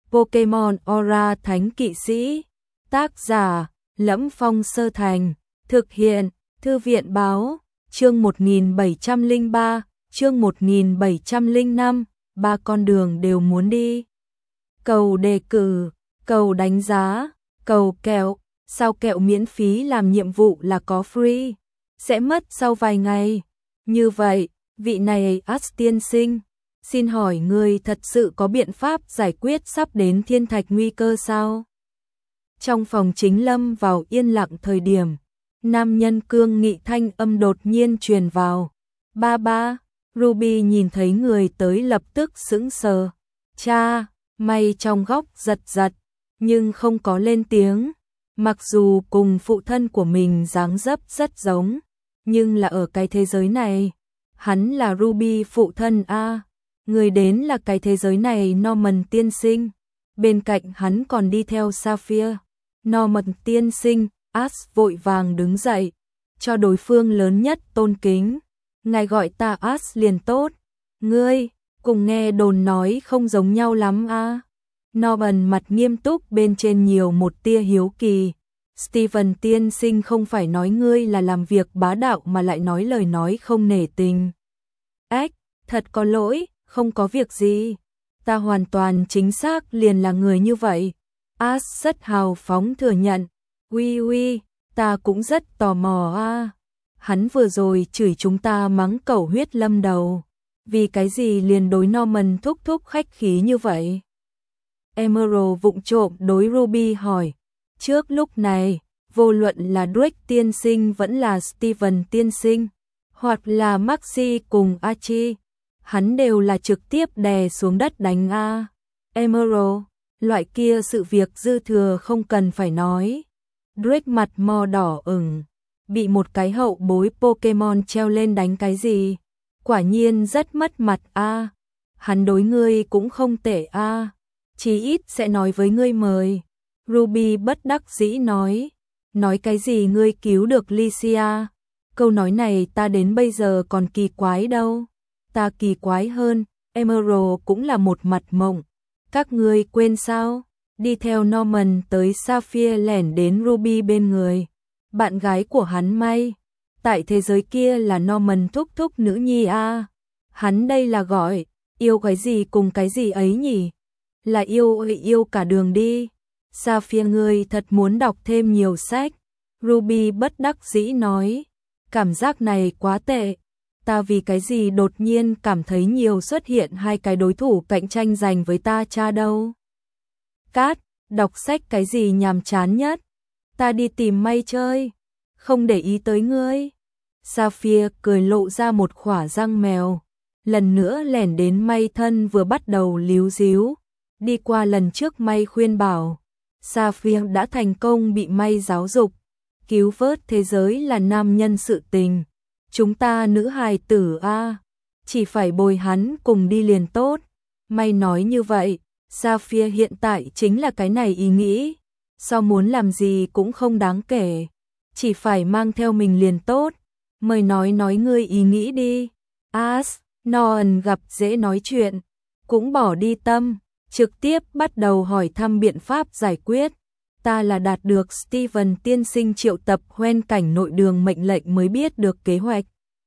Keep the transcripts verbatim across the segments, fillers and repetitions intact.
Pokemon Aura Thánh Kỵ Sĩ. Tác giả: Lẫm Phong Sơ Thành. Thực hiện: Thư viện báo. Chương một nghìn bảy trăm lẻ ba, chương một nghìn bảy trăm lẻ năm, ba con đường đều muốn đi. Cầu đề cử, cầu đánh giá, cầu kẹo, sao kẹo miễn phí làm nhiệm vụ là có free, sẽ mất sau vài ngày. Như vậy, vị này Ash tiên sinh, xin hỏi người thật sự có biện pháp giải quyết sắp đến thiên thạch nguy cơ sao? Trong phòng chính lâm vào yên lặng thời điểm, nam nhân cương nghị thanh âm đột nhiên truyền vào. Ba ba, Ruby nhìn thấy người tới lập tức sững sờ. Cha, mày trong góc giật giật, nhưng không có lên tiếng. Mặc dù cùng phụ thân của mình dáng dấp rất giống, nhưng là ở cái thế giới này, hắn là Ruby phụ thân a. Người đến là cái thế giới này Norman tiên sinh, bên cạnh hắn còn đi theo Sapphire. Norman tiên sinh, Ash vội vàng đứng dậy, cho đối phương lớn nhất tôn kính. Ngài gọi ta Ash liền tốt. Ngươi, cùng nghe đồn nói không giống nhau lắm a. Norman mặt nghiêm túc bên trên nhiều một tia hiếu kỳ. Steven tiên sinh không phải nói ngươi là làm việc bá đạo mà lại nói lời nói không nể tình. Ách, thật có lỗi, không có việc gì. Ta hoàn toàn chính xác liền là người như vậy. Ash rất hào phóng thừa nhận. Uy uy, ta cũng rất tò mò a. Hắn vừa rồi chửi chúng ta mắng cẩu huyết lâm đầu. Vì cái gì liền đối Norman thúc thúc khách khí như vậy? Emerald vụng trộm đối Ruby hỏi. Trước lúc này, vô luận là Drake tiên sinh vẫn là Steven tiên sinh, hoặc là Maxi cùng Archie, hắn đều là trực tiếp đè xuống đất đánh a. Emerald, loại kia sự việc dư thừa không cần phải nói. Drake mặt mò đỏ ửng, bị một cái hậu bối Pokemon treo lên đánh cái gì? Quả nhiên rất mất mặt a. Hắn đối ngươi cũng không tệ a, chí ít sẽ nói với ngươi mời. Ruby bất đắc dĩ nói. Nói cái gì ngươi cứu được Lycia? Câu nói này ta đến bây giờ còn kỳ quái đâu. Ta kỳ quái hơn, Emerald cũng là một mặt mộng. Các ngươi quên sao? Đi theo Norman tới Sapphire lẻn đến Ruby bên người. Bạn gái của hắn may. Tại thế giới kia là Norman thúc thúc nữ nhi a. Hắn đây là gọi yêu cái gì cùng cái gì ấy nhỉ? Là yêu yêu cả đường đi. Sapphire ngươi thật muốn đọc thêm nhiều sách. Ruby bất đắc dĩ nói. Cảm giác này quá tệ. Ta vì cái gì đột nhiên cảm thấy nhiều xuất hiện hai cái đối thủ cạnh tranh giành với ta cha đâu. Cát, đọc sách cái gì nhàm chán nhất? Ta đi tìm may chơi. Không để ý tới ngươi. Sapphire cười lộ ra một khỏa răng mèo. Lần nữa lẻn đến may thân vừa bắt đầu líu díu. Đi qua lần trước may khuyên bảo. Sapphire đã thành công bị may giáo dục. Cứu vớt thế giới là nam nhân sự tình. Chúng ta nữ hài tử a, chỉ phải bồi hắn cùng đi liền tốt. May nói như vậy, Sapphire hiện tại chính là cái này ý nghĩ. Sao muốn làm gì cũng không đáng kể, chỉ phải mang theo mình liền tốt. Mời nói nói ngươi ý nghĩ đi. Ash, Noan gặp dễ nói chuyện, cũng bỏ đi tâm, trực tiếp bắt đầu hỏi thăm biện pháp giải quyết. Ta là đạt được Steven tiên sinh triệu tập hoen cảnh nội đường mệnh lệnh mới biết được kế hoạch.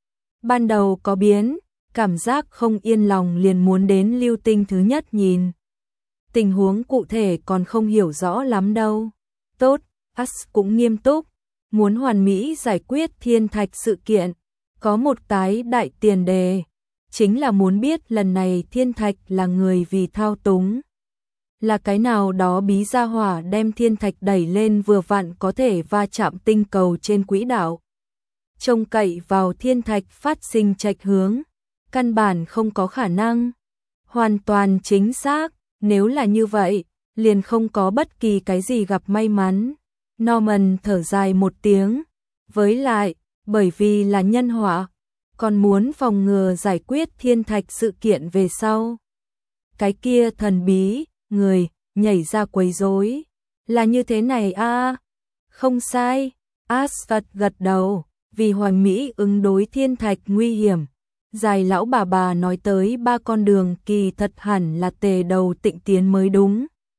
Ban đầu có biến, cảm giác không yên lòng liền muốn đến lưu tinh thứ nhất nhìn. Tình huống cụ thể còn không hiểu rõ lắm đâu. Tốt, Ash cũng nghiêm túc, muốn hoàn mỹ giải quyết thiên thạch sự kiện. Có một cái đại tiền đề, chính là muốn biết lần này thiên thạch là người vì thao túng. Là cái nào đó bí gia hỏa đem thiên thạch đẩy lên vừa vặn có thể va chạm tinh cầu trên quỹ đạo. Trông cậy vào thiên thạch phát sinh chệch hướng, căn bản không có khả năng. Hoàn toàn chính xác, nếu là như vậy, liền không có bất kỳ cái gì gặp may mắn. Norman thở dài một tiếng, với lại, bởi vì là nhân họa, còn muốn phòng ngừa giải quyết thiên thạch sự kiện về sau. Cái kia thần bí, người, nhảy ra quấy rối. Là như thế này a à? Không sai, Asphalt gật đầu, vì hoàn mỹ ứng đối thiên thạch nguy hiểm. Dài lão bà bà nói tới ba con đường kỳ thật hẳn là tề đầu tịnh tiến mới đúng.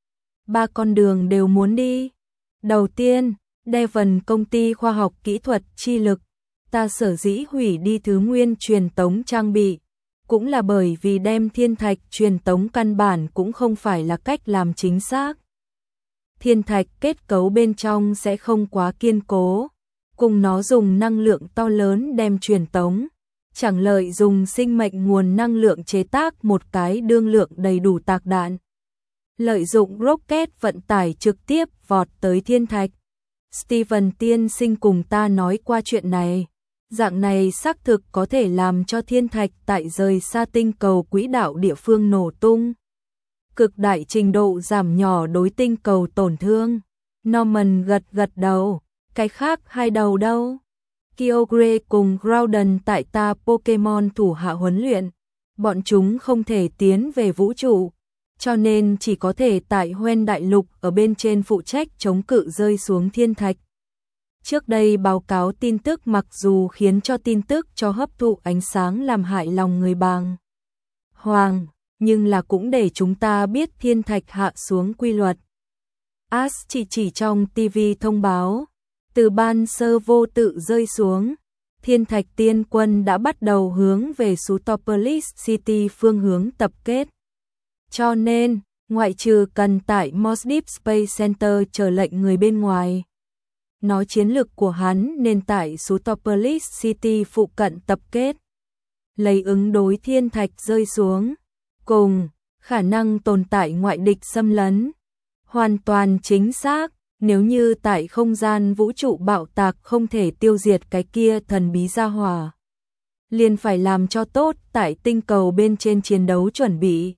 Ba con đường đều muốn đi. Đầu tiên, Devon công ty khoa học kỹ thuật chi lực, ta sở dĩ hủy đi thứ nguyên truyền tống trang bị, cũng là bởi vì đem thiên thạch truyền tống căn bản cũng không phải là cách làm chính xác. Thiên thạch kết cấu bên trong sẽ không quá kiên cố, cùng nó dùng năng lượng to lớn đem truyền tống, chẳng lợi dùng sinh mệnh nguồn năng lượng chế tác một cái đương lượng đầy đủ tạc đạn. Lợi dụng rocket vận tải trực tiếp vọt tới thiên thạch. Steven tiên sinh cùng ta nói qua chuyện này. Dạng này xác thực có thể làm cho thiên thạch tại rời xa tinh cầu quỹ đạo địa phương nổ tung. Cực đại trình độ giảm nhỏ đối tinh cầu tổn thương. Norman gật gật đầu. Cái khác hai đầu đâu? Kyogre cùng Groudon tại ta Pokemon thủ hạ huấn luyện. Bọn chúng không thể tiến về vũ trụ, cho nên chỉ có thể tại Hoenn đại lục ở bên trên phụ trách chống cự rơi xuống thiên thạch. Trước đây báo cáo tin tức mặc dù khiến cho tin tức cho hấp thụ ánh sáng làm hại lòng người bàng hoàng, nhưng là cũng để chúng ta biết thiên thạch hạ xuống quy luật. Ash chỉ chỉ trong ti vi thông báo, từ ban sơ vô tự rơi xuống, thiên thạch tiên quân đã bắt đầu hướng về Sootopolis City phương hướng tập kết. Cho nên, ngoại trừ cần tại Mos Deep Space Center chờ lệnh người bên ngoài, nói chiến lược của hắn nên tại Sootopolis City phụ cận tập kết, lấy ứng đối thiên thạch rơi xuống, cùng khả năng tồn tại ngoại địch xâm lấn. Hoàn toàn chính xác, nếu như tại không gian vũ trụ bạo tạc không thể tiêu diệt cái kia thần bí gia hỏa, liền phải làm cho tốt tại tinh cầu bên trên chiến đấu chuẩn bị.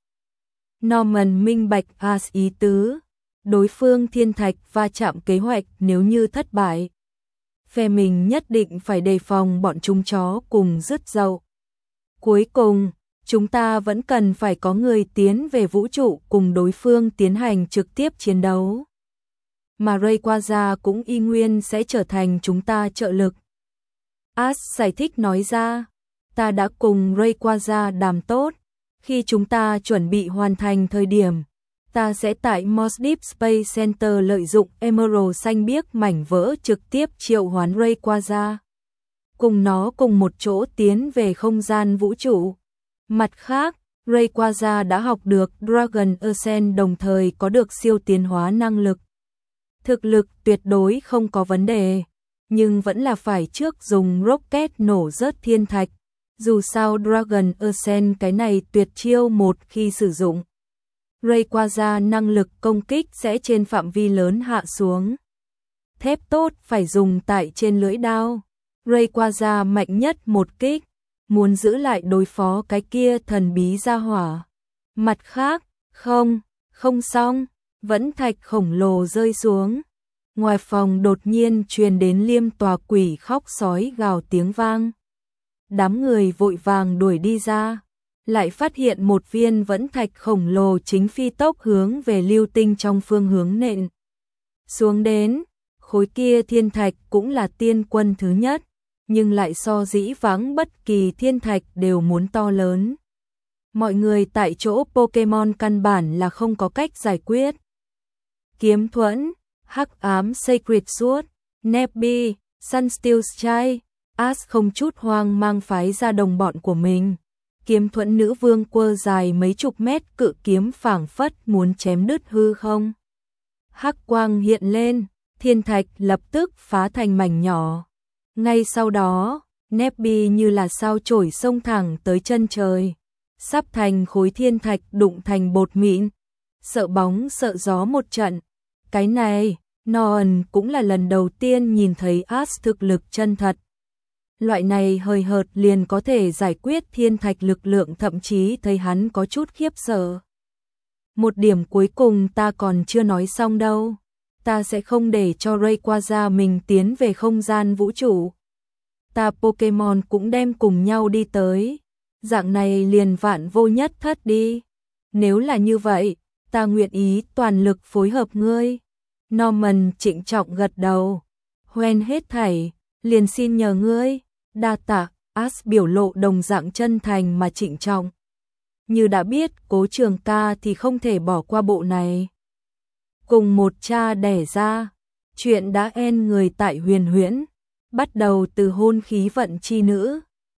Norman minh bạch Ash ý tứ, đối phương thiên thạch va chạm kế hoạch nếu như thất bại, phe mình nhất định phải đề phòng bọn chúng chó cùng rứt dậu. Cuối cùng, chúng ta vẫn cần phải có người tiến về vũ trụ cùng đối phương tiến hành trực tiếp chiến đấu. Mà Rayquaza cũng y nguyên sẽ trở thành chúng ta trợ lực. Ash giải thích nói ra, ta đã cùng Rayquaza đàm tốt, khi chúng ta chuẩn bị hoàn thành thời điểm, ta sẽ tại Mos Deep Space Center lợi dụng Emerald xanh biếc mảnh vỡ trực tiếp triệu hoán Rayquaza, cùng nó cùng một chỗ tiến về không gian vũ trụ. Mặt khác, Rayquaza đã học được Dragon Ascent đồng thời có được siêu tiến hóa năng lực. Thực lực tuyệt đối không có vấn đề, nhưng vẫn là phải trước dùng rocket nổ rớt thiên thạch. Dù sao Dragon Ascent cái này tuyệt chiêu một khi sử dụng, Rayquaza năng lực công kích sẽ trên phạm vi lớn hạ xuống. Thép tốt phải dùng tại trên lưỡi đao. Rayquaza mạnh nhất một kích, muốn giữ lại đối phó cái kia thần bí gia hỏa. Mặt khác, không, không xong, vẫn thạch khổng lồ rơi xuống. Ngoài phòng đột nhiên truyền đến liêm tòa quỷ khóc sói gào tiếng vang. Đám người vội vàng đuổi đi ra, lại phát hiện một viên vẫn thạch khổng lồ chính phi tốc hướng về lưu tinh trong phương hướng nện xuống đến. Khối kia thiên thạch cũng là tiên quân thứ nhất, nhưng lại so dĩ vãng bất kỳ thiên thạch đều muốn to lớn. Mọi người tại chỗ Pokemon căn bản là không có cách giải quyết. Kiếm thuẫn, hắc ám Sacred Sword, Nebby, Sunsteel Sky, Ash không chút hoang mang phái ra đồng bọn của mình. Kiếm thuẫn nữ vương quơ dài mấy chục mét cự kiếm phảng phất muốn chém đứt hư không. Hắc quang hiện lên, thiên thạch lập tức phá thành mảnh nhỏ. Ngay sau đó, Nebby như là sao chổi xông thẳng tới chân trời, sắp thành khối thiên thạch đụng thành bột mịn. Sợ bóng sợ gió một trận. Cái này, Noan cũng là lần đầu tiên nhìn thấy Ash thực lực chân thật. Loại này hời hợt liền có thể giải quyết thiên thạch lực lượng, thậm chí thấy hắn có chút khiếp sợ. Một điểm cuối cùng ta còn chưa nói xong đâu. Ta sẽ không để cho Rayquaza mình tiến về không gian vũ trụ. Ta Pokemon cũng đem cùng nhau đi tới. Dạng này liền vạn vô nhất thất đi. Nếu là như vậy, ta nguyện ý toàn lực phối hợp ngươi. Norman trịnh trọng gật đầu. Hoenn hết thảy, liền xin nhờ ngươi. Đa tạ. Ash biểu lộ đồng dạng chân thành mà trịnh trọng. Như đã biết Cố Trường ca thì không thể bỏ qua bộ này. cùng một cha đẻ ra. Chuyện đã en người tại Huyền Huyễn, bắt đầu từ hôn khí vận chi nữ,